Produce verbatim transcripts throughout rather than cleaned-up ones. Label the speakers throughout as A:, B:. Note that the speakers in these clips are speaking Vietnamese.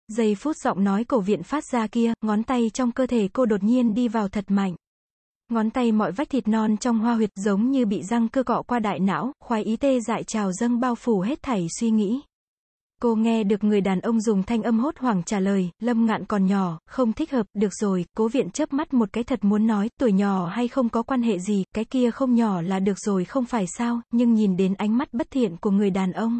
A: Giây phút giọng nói Cổ Viện phát ra kia, ngón tay trong cơ thể cô đột nhiên đi vào thật mạnh. Ngón tay mọi vách thịt non trong hoa huyệt giống như bị răng cưa cọ qua đại não, khoái ý tê dại trào dâng bao phủ hết thảy suy nghĩ. Cô nghe được người đàn ông dùng thanh âm hốt hoảng trả lời, Lâm Ngạn còn nhỏ, không thích hợp, được rồi, Cố Viện chớp mắt một cái thật muốn nói, tuổi nhỏ hay không có quan hệ gì, cái kia không nhỏ là được rồi không phải sao, nhưng nhìn đến ánh mắt bất thiện của người đàn ông.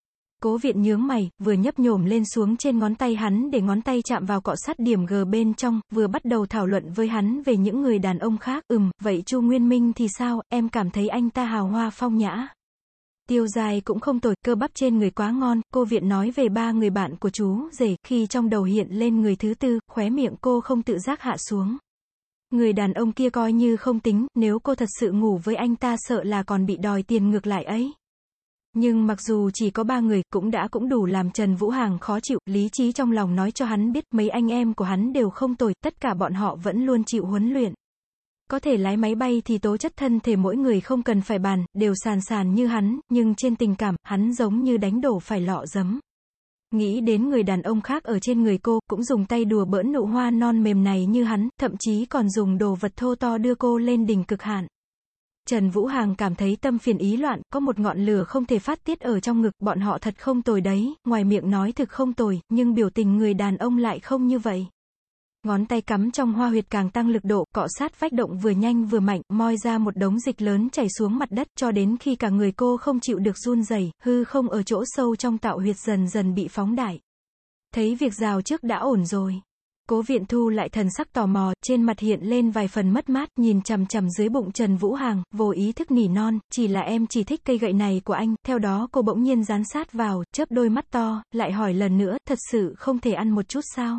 A: Cố Viện nhướng mày, vừa nhấp nhổm lên xuống trên ngón tay hắn để ngón tay chạm vào cọ sát điểm G bên trong, vừa bắt đầu thảo luận với hắn về những người đàn ông khác, ừm, vậy Chu Nguyên Minh thì sao, em cảm thấy anh ta hào hoa phong nhã. Tiêu dài cũng không tồi, cơ bắp trên người quá ngon, cô Viện nói về ba người bạn của chú rể, khi trong đầu hiện lên người thứ tư, khóe miệng cô không tự giác hạ xuống. Người đàn ông kia coi như không tính, nếu cô thật sự ngủ với anh ta sợ là còn bị đòi tiền ngược lại ấy. Nhưng mặc dù chỉ có ba người, cũng đã cũng đủ làm Trần Vũ Hàng khó chịu, lý trí trong lòng nói cho hắn biết, mấy anh em của hắn đều không tồi, tất cả bọn họ vẫn luôn chịu huấn luyện. Có thể lái máy bay thì tố chất thân thể mỗi người không cần phải bàn, đều sàn sàn như hắn, nhưng trên tình cảm, hắn giống như đánh đổ phải lọ giấm. Nghĩ đến người đàn ông khác ở trên người cô, cũng dùng tay đùa bỡn nụ hoa non mềm này như hắn, thậm chí còn dùng đồ vật thô to đưa cô lên đỉnh cực hạn. Trần Vũ Hàng cảm thấy tâm phiền ý loạn, có một ngọn lửa không thể phát tiết ở trong ngực, bọn họ thật không tồi đấy, ngoài miệng nói thực không tồi, nhưng biểu tình người đàn ông lại không như vậy. Ngón tay cắm trong hoa huyệt càng tăng lực độ, cọ sát vách động vừa nhanh vừa mạnh, moi ra một đống dịch lớn chảy xuống mặt đất, cho đến khi cả người cô không chịu được run rẩy, hư không ở chỗ sâu trong tạo huyệt dần dần bị phóng đại. Thấy việc rào trước đã ổn rồi. Cố Viện thu lại thần sắc tò mò, trên mặt hiện lên vài phần mất mát, nhìn chằm chằm dưới bụng Trần Vũ Hàng, vô ý thức nỉ non, chỉ là em chỉ thích cây gậy này của anh, theo đó cô bỗng nhiên dán sát vào, chớp đôi mắt to, lại hỏi lần nữa, thật sự không thể ăn một chút sao?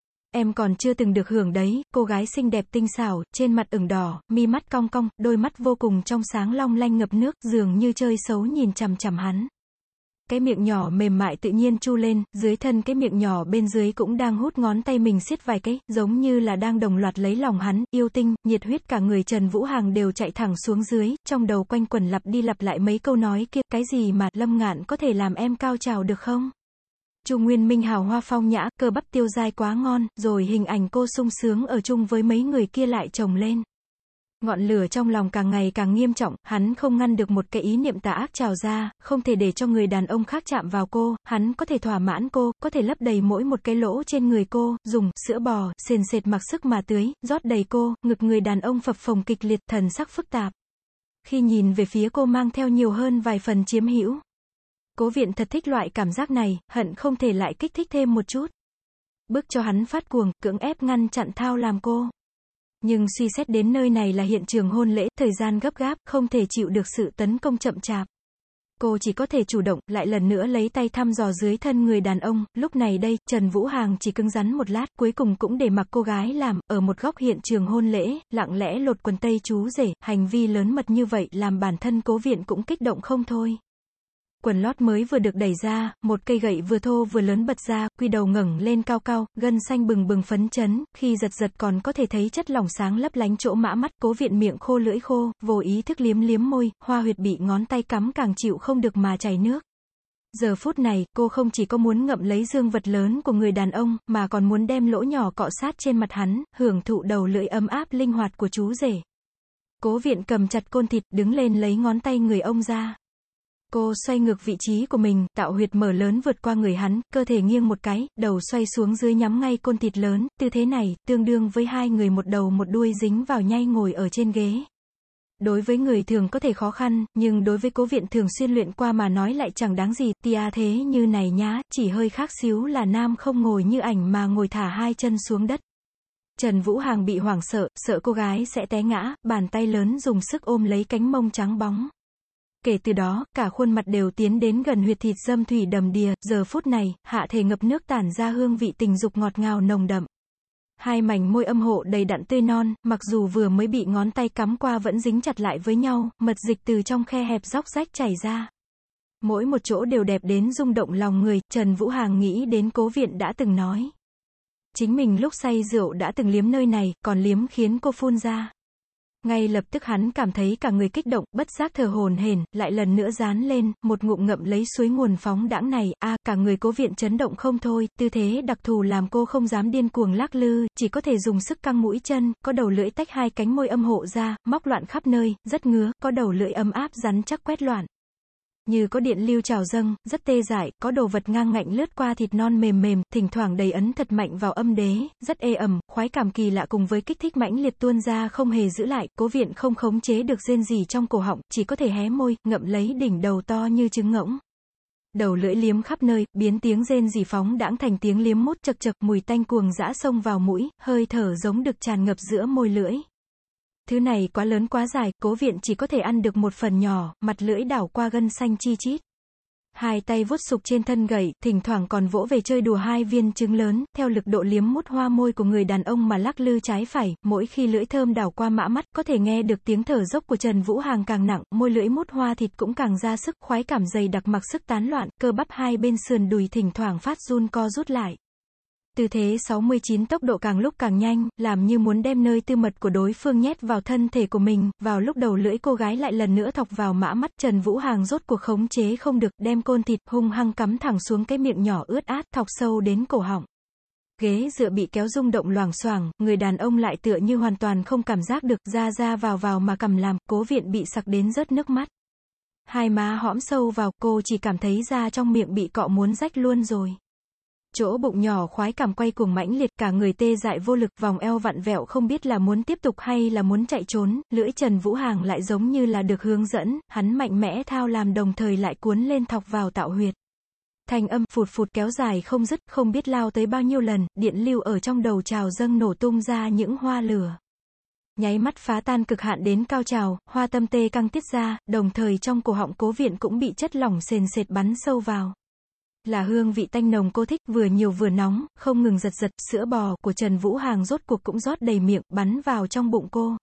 A: Em còn chưa từng được hưởng đấy, cô gái xinh đẹp tinh xảo, trên mặt ửng đỏ, mi mắt cong cong, đôi mắt vô cùng trong sáng long lanh ngập nước, dường như chơi xấu nhìn chằm chằm hắn. Cái miệng nhỏ mềm mại tự nhiên chu lên, dưới thân cái miệng nhỏ bên dưới cũng đang hút ngón tay mình siết vài cái, giống như là đang đồng loạt lấy lòng hắn, yêu tinh, nhiệt huyết cả người Trần Vũ Hàng đều chạy thẳng xuống dưới, trong đầu quanh quẩn lặp đi lặp lại mấy câu nói kia, cái gì mà, Lâm Ngạn có thể làm em cao trào được không? Chu Nguyên Minh hào hoa phong nhã, cơ bắp tiêu dai quá ngon, rồi hình ảnh cô sung sướng ở chung với mấy người kia lại chồng lên. Ngọn lửa trong lòng càng ngày càng nghiêm trọng, hắn không ngăn được một cái ý niệm tà ác trào ra, không thể để cho người đàn ông khác chạm vào cô, hắn có thể thỏa mãn cô, có thể lấp đầy mỗi một cái lỗ trên người cô, dùng sữa bò, sền sệt mặc sức mà tưới, rót đầy cô, ngực người đàn ông phập phồng kịch liệt, thần sắc phức tạp. Khi nhìn về phía cô mang theo nhiều hơn vài phần chiếm hữu. Cố Viện thật thích loại cảm giác này, hận không thể lại kích thích thêm một chút. Bức cho hắn phát cuồng, cưỡng ép ngăn chặn thao làm cô. Nhưng suy xét đến nơi này là hiện trường hôn lễ, thời gian gấp gáp, không thể chịu được sự tấn công chậm chạp. Cô chỉ có thể chủ động, lại lần nữa lấy tay thăm dò dưới thân người đàn ông, lúc này đây, Trần Vũ Hàng chỉ cứng rắn một lát, cuối cùng cũng để mặc cô gái làm, ở một góc hiện trường hôn lễ, lặng lẽ lột quần tây chú rể, hành vi lớn mật như vậy, làm bản thân Cố Viện cũng kích động không thôi. Quần lót mới vừa được đẩy ra, một cây gậy vừa thô vừa lớn bật ra, quy đầu ngẩng lên cao cao, gân xanh bừng bừng phấn chấn, khi giật giật còn có thể thấy chất lỏng sáng lấp lánh chỗ mã mắt. Cố Viện miệng khô lưỡi khô, vô ý thức liếm liếm môi, hoa huyệt bị ngón tay cắm càng chịu không được mà chảy nước. Giờ phút này, cô không chỉ có muốn ngậm lấy dương vật lớn của người đàn ông, mà còn muốn đem lỗ nhỏ cọ sát trên mặt hắn, hưởng thụ đầu lưỡi ấm áp linh hoạt của chú rể. Cố Viện cầm chặt côn thịt, đứng lên lấy ngón tay người ông ra. Cô xoay ngược vị trí của mình, tạo huyệt mở lớn vượt qua người hắn, cơ thể nghiêng một cái, đầu xoay xuống dưới nhắm ngay côn thịt lớn, tư thế này, tương đương với hai người một đầu một đuôi dính vào nhay ngồi ở trên ghế. Đối với người thường có thể khó khăn, nhưng đối với Cố Viện thường xuyên luyện qua mà nói lại chẳng đáng gì, tia thế như này nhá, chỉ hơi khác xíu là nam không ngồi như ảnh mà ngồi thả hai chân xuống đất. Trần Vũ Hàng bị hoảng sợ, sợ cô gái sẽ té ngã, bàn tay lớn dùng sức ôm lấy cánh mông trắng bóng. Kể từ đó, cả khuôn mặt đều tiến đến gần huyệt thịt dâm thủy đầm đìa, giờ phút này, hạ thể ngập nước tản ra hương vị tình dục ngọt ngào nồng đậm. Hai mảnh môi âm hộ đầy đặn tươi non, mặc dù vừa mới bị ngón tay cắm qua vẫn dính chặt lại với nhau, mật dịch từ trong khe hẹp róc rách chảy ra. Mỗi một chỗ đều đẹp đến rung động lòng người, Trần Vũ Hàng nghĩ đến Cố Viện đã từng nói. Chính mình lúc say rượu đã từng liếm nơi này, còn liếm khiến cô phun ra. Ngay lập tức hắn cảm thấy cả người kích động, bất giác thở hổn hển, lại lần nữa dán lên, một ngụm ngậm lấy suối nguồn phóng đãng này, a, à, cả người Cố Viện chấn động không thôi, tư thế đặc thù làm cô không dám điên cuồng lắc lư, chỉ có thể dùng sức căng mũi chân, có đầu lưỡi tách hai cánh môi âm hộ ra, móc loạn khắp nơi, rất ngứa, có đầu lưỡi ấm áp rắn chắc quét loạn. Như có điện lưu trào dâng, rất tê dại, có đồ vật ngang ngạnh lướt qua thịt non mềm mềm, thỉnh thoảng đầy ấn thật mạnh vào âm đế, rất ê ẩm, khoái cảm kỳ lạ cùng với kích thích mãnh liệt tuôn ra không hề giữ lại, Cố Viện không khống chế được rên rỉ trong cổ họng, chỉ có thể hé môi, ngậm lấy đỉnh đầu to như trứng ngỗng. Đầu lưỡi liếm khắp nơi, biến tiếng rên rỉ phóng đãng thành tiếng liếm mút chật chật, mùi tanh cuồng dã xông vào mũi, hơi thở giống được tràn ngập giữa môi lưỡi. Thứ này quá lớn quá dài, Cố Viện chỉ có thể ăn được một phần nhỏ, mặt lưỡi đảo qua gân xanh chi chít. Hai tay vuốt sục trên thân gầy, thỉnh thoảng còn vỗ về chơi đùa hai viên trứng lớn, theo lực độ liếm mút hoa môi của người đàn ông mà lắc lư trái phải, mỗi khi lưỡi thơm đảo qua mã mắt, có thể nghe được tiếng thở dốc của Trần Vũ Hàng càng nặng, môi lưỡi mút hoa thịt cũng càng ra sức, khoái cảm dày đặc mặc sức tán loạn, cơ bắp hai bên sườn đùi thỉnh thoảng phát run co rút lại. Tư thế sáu mươi chín tốc độ càng lúc càng nhanh, làm như muốn đem nơi tư mật của đối phương nhét vào thân thể của mình, vào lúc đầu lưỡi cô gái lại lần nữa thọc vào mã mắt, Trần Vũ Hàng rốt cuộc khống chế không được, đem côn thịt hung hăng cắm thẳng xuống cái miệng nhỏ ướt át, thọc sâu đến cổ họng. Ghế dựa bị kéo rung động loảng xoảng, người đàn ông lại tựa như hoàn toàn không cảm giác được, ra ra vào vào mà cầm làm, Cố Viện bị sặc đến rớt nước mắt. Hai má hõm sâu vào, cô chỉ cảm thấy da trong miệng bị cọ muốn rách luôn rồi. Chỗ bụng nhỏ khoái cảm quay cuồng mãnh liệt, cả người tê dại vô lực, vòng eo vặn vẹo không biết là muốn tiếp tục hay là muốn chạy trốn, lưỡi Trần Vũ Hàng lại giống như là được hướng dẫn, hắn mạnh mẽ thao làm đồng thời lại cuốn lên thọc vào tạo huyệt. Thanh âm phụt phụt kéo dài không dứt, không biết lao tới bao nhiêu lần, điện lưu ở trong đầu trào dâng nổ tung ra những hoa lửa. Nháy mắt phá tan cực hạn đến cao trào, hoa tâm tê căng tiết ra, đồng thời trong cổ họng Cố Viện cũng bị chất lỏng sền sệt bắn sâu vào. Là hương vị tanh nồng cô thích, vừa nhiều vừa nóng, không ngừng giật giật, sữa bò của Trần Vũ Hàng rốt cuộc cũng rót đầy miệng, bắn vào trong bụng cô.